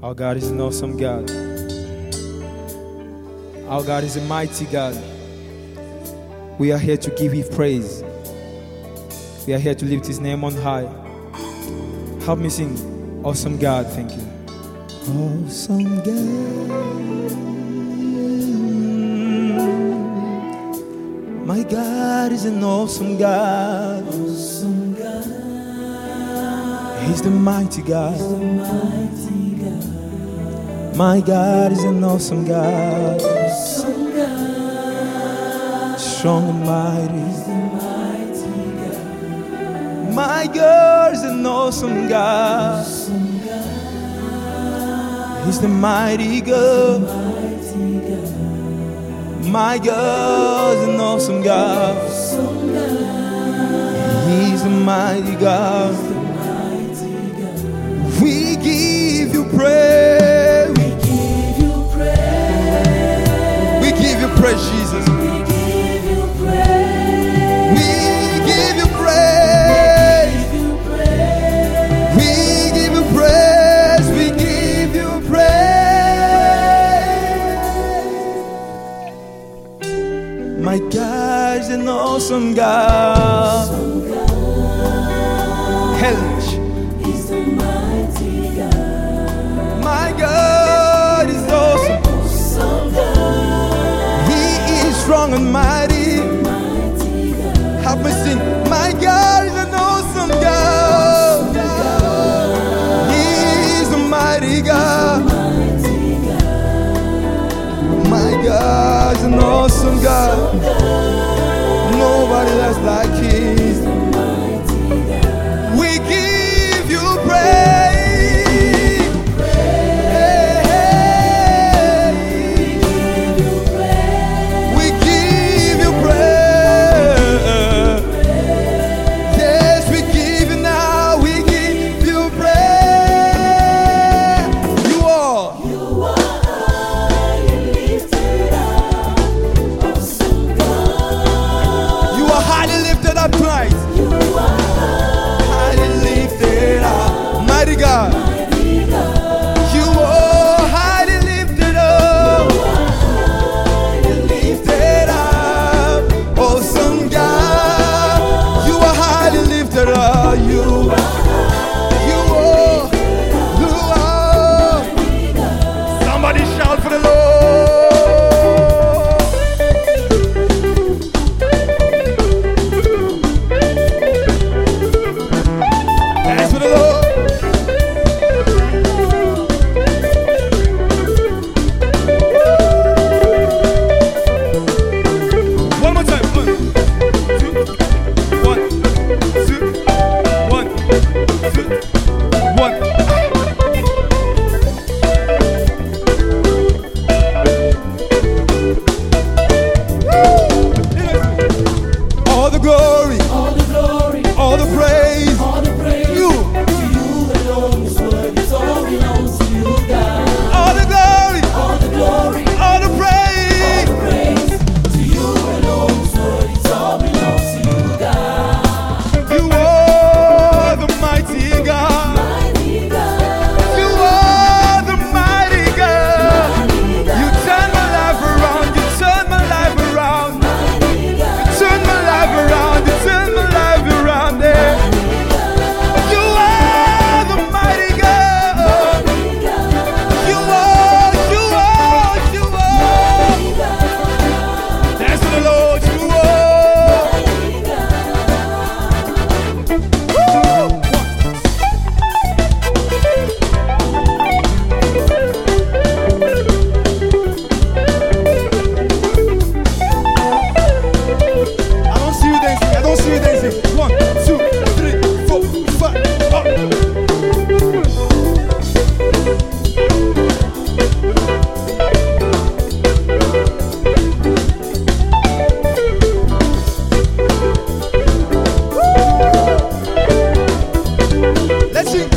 Our God is an awesome God. Our God is a mighty God. We are here to give Him praise. We are here to lift His name on high. Help me sing, awesome God, thank you. Awesome God. My God is an awesome God. Awesome God. He's the mighty God. He's the mighty God. My God is an awesome God. Awesome God. Strong and mighty. He's the mighty God. My God is an awesome God. Awesome God. He's the mighty God. Mighty God. My God is an awesome God. Awesome God. He's the mighty God. The mighty God. We give you praise. We give you praise. We give you praise, Jesus. We give you praise. We give you praise. We give you praise. We give you praise. We give you praise. My God is an awesome God. Awesome God. Hellish. He's the mighty God. My God is awesome. Awesome God. He is strong and mighty. Mighty God. Help me sing. My God is an awesome God. He is a mighty God. Mighty God. My God is an awesome God. Nobody else like Him. The mighty God. We give you praise. Hey, Give you praise. we give you praise. Yes, we give you now. We give you praise. You are. You are high and lifted up. Awesome God. You are highly lifted up tonight. You are Highly lifted up. Mighty God. mighty God. You are highly lifted up. Lifted up. Awesome God. You are highly lifted up. You are. Somebody shout for the Lord. Dance for the Lord. One more time. 1, 2, 1, 2, 1, 2, 1. All the glory, All the glory, all the praise. all the praise. You. To you alone is worthy. It all belongs to you, God. All the glory, All the glory, all the all praise. the praise. To you alone is worthy. It all belongs to you, God. You are the mighty God. Mighty God. You are the mighty God. Mighty God. You turn my life around. You turn my life around. Mighty God. Turn my life around. You turn my life around. Yeah. You are the mighty God. You are. Dance to the Lord. You are. Woo! I don't see you dancing. I don't see you dancing. 1, 2, 3, 4, 5. Up. Let's sing.